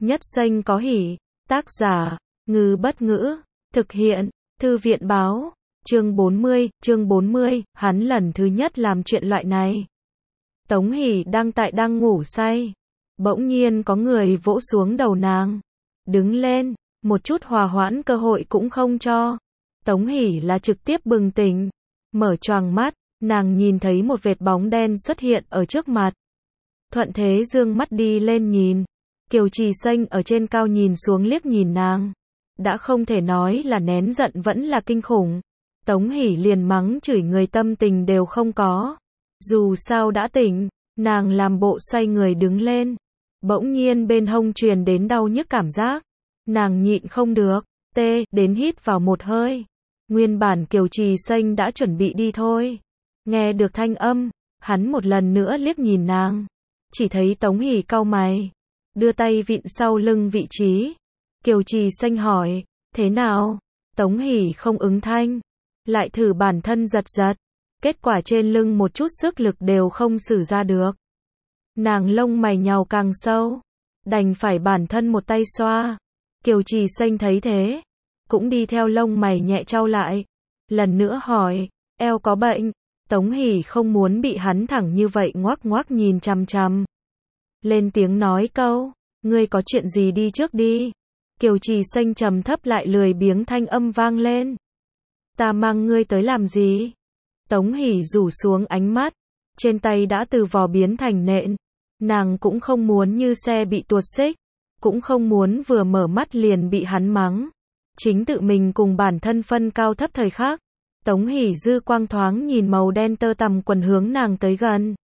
Nhất xanh có hỉ. Tác giả, Ngư Bất Ngữ. Thực hiện, Thư viện Báo. Chương 40, hắn lần thứ nhất làm chuyện loại này. Tống Hỷ đang ngủ say. Bỗng nhiên có người vỗ xuống đầu nàng. Đứng lên, một chút hòa hoãn cơ hội cũng không cho. Tống Hỷ là trực tiếp bừng tỉnh. Mở choàng mắt, nàng nhìn thấy một vệt bóng đen xuất hiện ở trước mặt. Thuận thế dương mắt đi lên nhìn. Kiều Trì Xanh ở trên cao nhìn xuống liếc nhìn nàng. Đã không thể nói là nén giận vẫn là kinh khủng. Tống Hỷ liền mắng chửi người tâm tình đều không có. Dù sao đã tỉnh, nàng làm bộ xoay người đứng lên. Bỗng nhiên bên hông truyền đến đau nhức cảm giác. Nàng nhịn không được, đến hít vào một hơi. Nguyên bản Kiều Trì Xanh đã chuẩn bị đi thôi. Nghe được thanh âm, hắn một lần nữa liếc nhìn nàng. Chỉ thấy Tống Hỷ cau mày, đưa tay vịn sau lưng vị trí. Kiều Trì Xanh hỏi, thế nào? Tống Hỷ không ứng thanh, lại thử bản thân giật giật. Kết quả trên lưng một chút sức lực đều không sử ra được. Nàng lông mày nhàu càng sâu, đành phải bản thân một tay xoa. Kiều Trì Xanh thấy thế, cũng đi theo lông mày nhẹ chau lại. Lần nữa hỏi, eo có bệnh? Tống Hỷ không muốn bị hắn thẳng như vậy ngoác ngoác nhìn chằm chằm. Lên tiếng nói câu, ngươi có chuyện gì đi trước đi. Kiều Trì Xanh trầm thấp lại lười biếng thanh âm vang lên. Ta mang ngươi tới làm gì? Tống Hỷ rủ xuống ánh mắt, trên tay đã từ vò biến thành nện. Nàng cũng không muốn như xe bị tuột xích, cũng không muốn vừa mở mắt liền bị hắn mắng. Chính tự mình cùng bản thân phân cao thấp thời khắc. Tống Hỷ dư quang thoáng nhìn màu đen tơ tằm quần hướng nàng tới gần.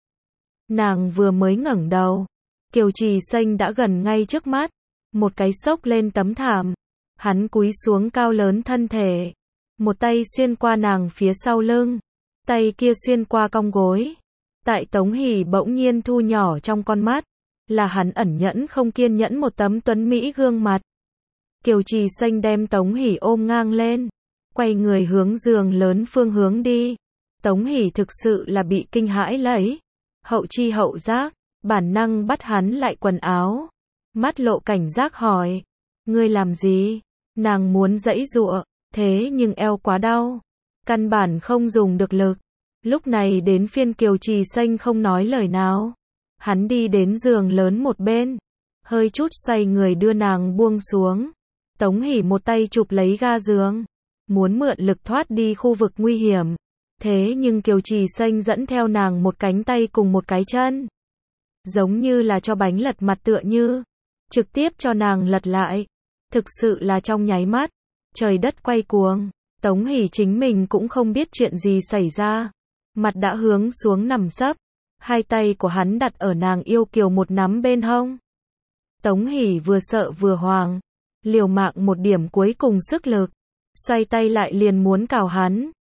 Nàng vừa mới ngẩng đầu, Kiều Trì Xanh đã gần ngay trước mắt. Một cái xốc lên tấm thảm. Hắn cúi xuống cao lớn thân thể. Một tay xuyên qua nàng phía sau lưng. Tay kia xuyên qua cong gối. Tại Tống Hỷ bỗng nhiên thu nhỏ trong con mắt. Là hắn ẩn nhẫn không kiên nhẫn một tấm tuấn mỹ gương mặt. Kiều Trì Xanh đem Tống Hỷ ôm ngang lên. Quay người hướng giường lớn phương hướng đi. Tống Hỷ thực sự là bị kinh hãi lấy. Hậu chi hậu giác, bản năng bắt hắn lại quần áo. Mắt lộ cảnh giác hỏi, ngươi làm gì? Nàng muốn giãy giụa, thế nhưng eo quá đau. Căn bản không dùng được lực. Lúc này đến phiên Kiều Trì Xanh không nói lời nào. Hắn đi đến giường lớn một bên. Hơi chút xoay người đưa nàng buông xuống. Tống Hỷ một tay chụp lấy ga giường. Muốn mượn lực thoát đi khu vực nguy hiểm. Thế nhưng Kiều Trì Xanh dẫn theo nàng một cánh tay cùng một cái chân. Giống như là cho bánh lật mặt tựa như. Trực tiếp cho nàng lật lại. Thực sự là trong nháy mắt. Trời đất quay cuồng. Tống Hỷ chính mình cũng không biết chuyện gì xảy ra. Mặt đã hướng xuống nằm sấp. Hai tay của hắn đặt ở nàng yêu kiều một nắm bên hông. Tống Hỷ vừa sợ vừa hoảng. Liều mạng một điểm cuối cùng sức lực. Xoay tay lại liền muốn cào hắn.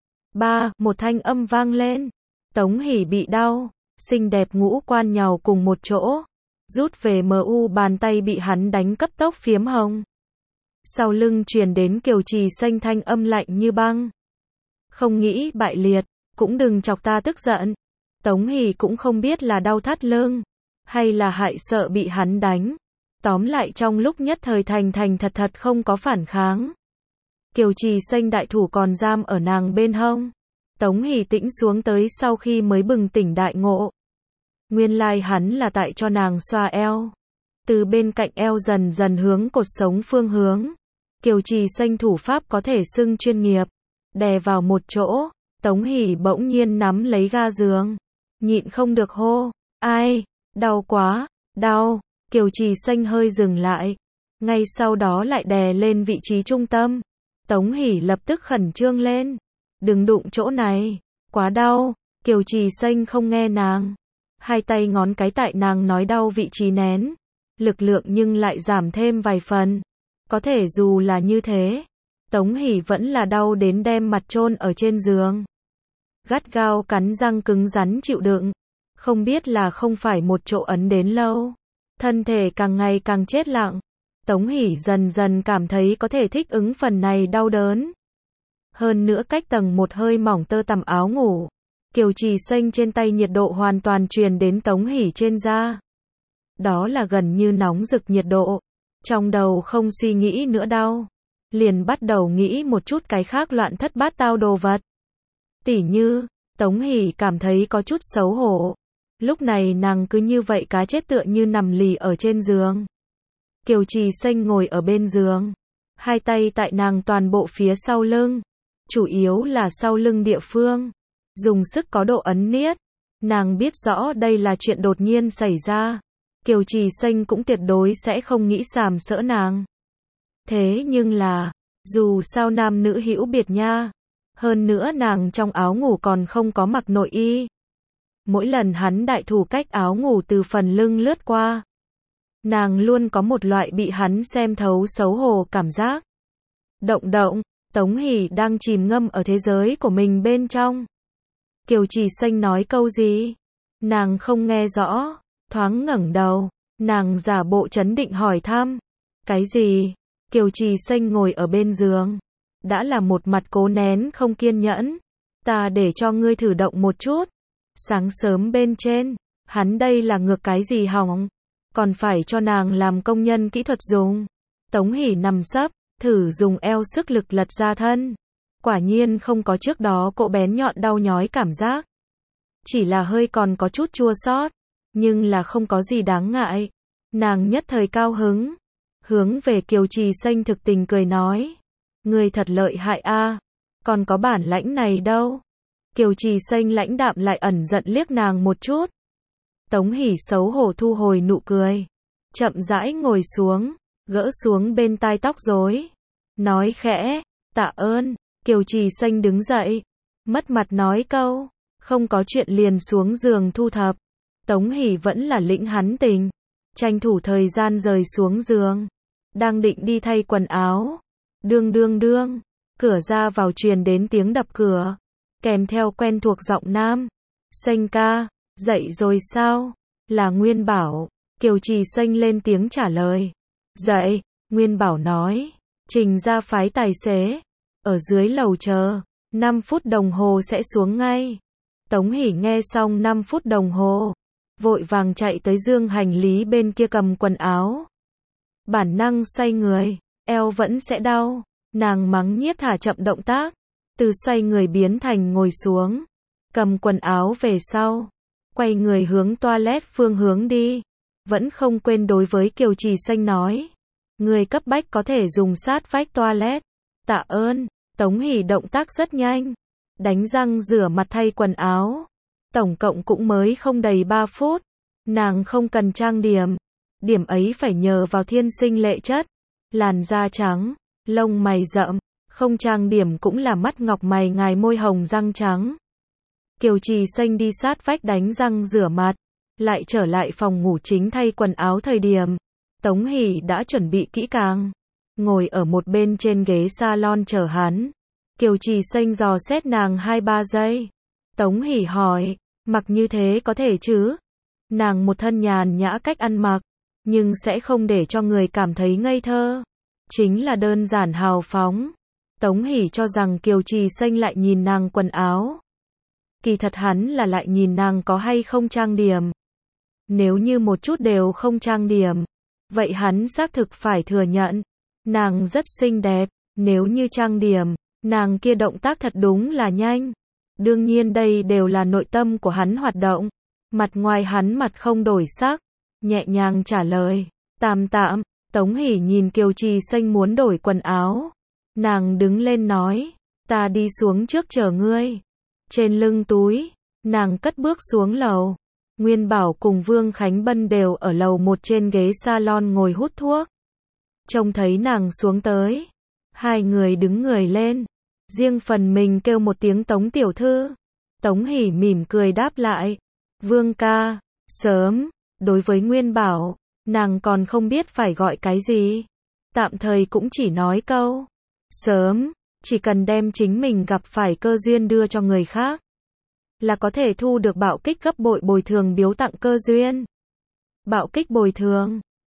Một thanh âm vang lên. Tống Hỷ bị đau. Xinh đẹp ngũ quan nhào cùng một chỗ. Rút về bàn tay bị hắn đánh cấp tốc phiếm hồng. Sau lưng truyền đến Kiều Trì Xanh thanh âm lạnh như băng. Không nghĩ bại liệt, cũng đừng chọc ta tức giận. Tống Hỷ cũng không biết là đau thắt lưng, hay là hại sợ bị hắn đánh. Tóm lại trong lúc nhất thời thành thật không có phản kháng. Kiều Trì Xanh đại thủ còn giam ở nàng bên hông. Tống Hỷ tĩnh xuống tới sau khi mới bừng tỉnh đại ngộ. Nguyên lai hắn là tại cho nàng xoa eo. Từ bên cạnh eo dần dần hướng cột sống phương hướng. Kiều Trì Xanh thủ pháp có thể xưng chuyên nghiệp. Đè vào một chỗ. Tống Hỷ bỗng nhiên nắm lấy ga giường. Nhịn không được hô. Ai? Đau quá. Đau. Kiều Trì Xanh hơi dừng lại. Ngay sau đó lại đè lên vị trí trung tâm. Tống Hỷ lập tức khẩn trương lên. Đừng đụng chỗ này. Quá đau. Kiều Trì Xanh không nghe nàng. Hai tay ngón cái tại nàng nói đau vị trí nén. Lực lượng nhưng lại giảm thêm vài phần. Có thể dù là như thế. Tống Hỷ vẫn là đau đến đem mặt chôn ở trên giường. Gắt gao cắn răng cứng rắn chịu đựng. Không biết là không phải một chỗ ấn đến lâu. Thân thể càng ngày càng chết lặng. Tống Hỷ dần dần cảm thấy có thể thích ứng phần này đau đớn. Hơn nữa cách tầng một hơi mỏng tơ tằm áo ngủ. Kiều Trì Xanh trên tay nhiệt độ hoàn toàn truyền đến Tống Hỷ trên da. Đó là gần như nóng rực nhiệt độ. Trong đầu không suy nghĩ nữa đâu. Liền bắt đầu nghĩ một chút cái khác loạn thất bát tao đồ vật. Tỉ như, Tống Hỷ cảm thấy có chút xấu hổ. Lúc này nàng cứ như vậy cá chết tựa như nằm lì ở trên giường. Kiều Trì Xanh ngồi ở bên giường. Hai tay tại nàng toàn bộ phía sau lưng. Chủ yếu là sau lưng địa phương. Dùng sức có độ ấn niết. Nàng biết rõ đây là chuyện đột nhiên xảy ra. Kiều Trì Xanh cũng tuyệt đối sẽ không nghĩ sàm sỡ nàng. Thế nhưng là, dù sao nam nữ hữu biệt nha. Hơn nữa nàng trong áo ngủ còn không có mặc nội y. Mỗi lần hắn đại thủ cách áo ngủ từ phần lưng lướt qua. Nàng luôn có một loại bị hắn xem thấu xấu hổ cảm giác. Động, Tống Hỷ đang chìm ngâm ở thế giới của mình bên trong. Kiều Trì Xanh nói câu gì? Nàng không nghe rõ, thoáng ngẩng đầu, nàng giả bộ trấn định hỏi thăm. Cái gì? Kiều Trì Xanh ngồi ở bên giường, đã là một mặt cố nén không kiên nhẫn. Ta để cho ngươi thử động một chút. Sáng sớm bên trên, hắn đây là ngược cái gì hỏng? Còn phải cho nàng làm công nhân kỹ thuật dùng. Tống Hỷ nằm sấp, thử dùng eo sức lực lật ra thân. Quả nhiên không có trước đó cỗ bén nhọn đau nhói cảm giác. Chỉ là hơi còn có chút chua xót, nhưng là không có gì đáng ngại. Nàng nhất thời cao hứng, hướng về Kiều Trì Xanh thực tình cười nói. Ngươi thật lợi hại a, còn có bản lãnh này đâu. Kiều Trì Xanh lãnh đạm lại ẩn giận liếc nàng một chút. Tống Hỷ xấu hổ thu hồi nụ cười, chậm rãi ngồi xuống, gỡ xuống bên tai tóc rối, nói khẽ, tạ ơn. Kiều Trì Xanh đứng dậy, mất mặt nói câu, không có chuyện liền xuống giường thu thập. Tống Hỷ vẫn là lĩnh hắn tình, tranh thủ thời gian rời xuống giường, đang định đi thay quần áo. Đương, cửa ra vào truyền đến tiếng đập cửa, kèm theo quen thuộc giọng nam. Xanh ca, dậy rồi sao? Là Nguyên Bảo. Kiều Trì Xanh lên tiếng trả lời. Dậy, Nguyên Bảo nói. Trình ra phái tài xế, ở dưới lầu chờ, 5 phút đồng hồ sẽ xuống ngay. Tống Hỷ nghe xong 5 phút đồng hồ, vội vàng chạy tới dương hành lý bên kia cầm quần áo. Bản năng xoay người, eo vẫn sẽ đau, nàng mắng nhiếc thả chậm động tác, từ xoay người biến thành ngồi xuống, cầm quần áo về sau, quay người hướng toilet phương hướng đi, vẫn không quên đối với Kiều Trì Xanh nói, người cấp bách có thể dùng sát vách toilet. Tạ ơn. Tống Hỷ động tác rất nhanh, đánh răng rửa mặt thay quần áo, tổng cộng cũng mới không đầy 3 phút, nàng không cần trang điểm, điểm ấy phải nhờ vào thiên sinh lệ chất, làn da trắng, lông mày rậm, không trang điểm cũng là mắt ngọc mày ngài môi hồng răng trắng. Kiều Trì Xanh đi sát vách đánh răng rửa mặt, lại trở lại phòng ngủ chính thay quần áo thời điểm, Tống Hỷ đã chuẩn bị kỹ càng, ngồi ở một bên trên ghế salon chờ hắn. Kiều Trì Xanh dò xét nàng 2-3 giây. Tống Hỷ hỏi, mặc như thế có thể chứ? Nàng một thân nhàn nhã cách ăn mặc, nhưng sẽ không để cho người cảm thấy ngây thơ. Chính là đơn giản hào phóng. Tống Hỷ cho rằng Kiều Trì Xanh lại nhìn nàng quần áo. Kỳ thật hắn là lại nhìn nàng có hay không trang điểm. Nếu như một chút đều không trang điểm, vậy hắn xác thực phải thừa nhận, nàng rất xinh đẹp. Nếu như trang điểm, nàng kia động tác thật đúng là nhanh. Đương nhiên đây đều là nội tâm của hắn hoạt động. Mặt ngoài hắn mặt không đổi sắc, nhẹ nhàng trả lời, tạm. Tống Hỷ nhìn Kiều Trì Xanh muốn đổi quần áo. Nàng đứng lên nói, ta đi xuống trước chờ ngươi. Trên lưng túi, nàng cất bước xuống lầu. Nguyên Bảo cùng Vương Khánh Bân đều ở lầu 1 trên ghế salon ngồi hút thuốc. Trông thấy nàng xuống tới, hai người đứng người lên, riêng phần mình kêu một tiếng Tống tiểu thư. Tống Hỷ mỉm cười đáp lại, Vương ca, sớm. Đối với Nguyên Bảo, nàng còn không biết phải gọi cái gì, tạm thời cũng chỉ nói câu sớm, chỉ cần đem chính mình gặp phải cơ duyên đưa cho người khác, là có thể thu được bạo kích gấp bội bồi thường biếu tặng cơ duyên. Bạo kích bồi thường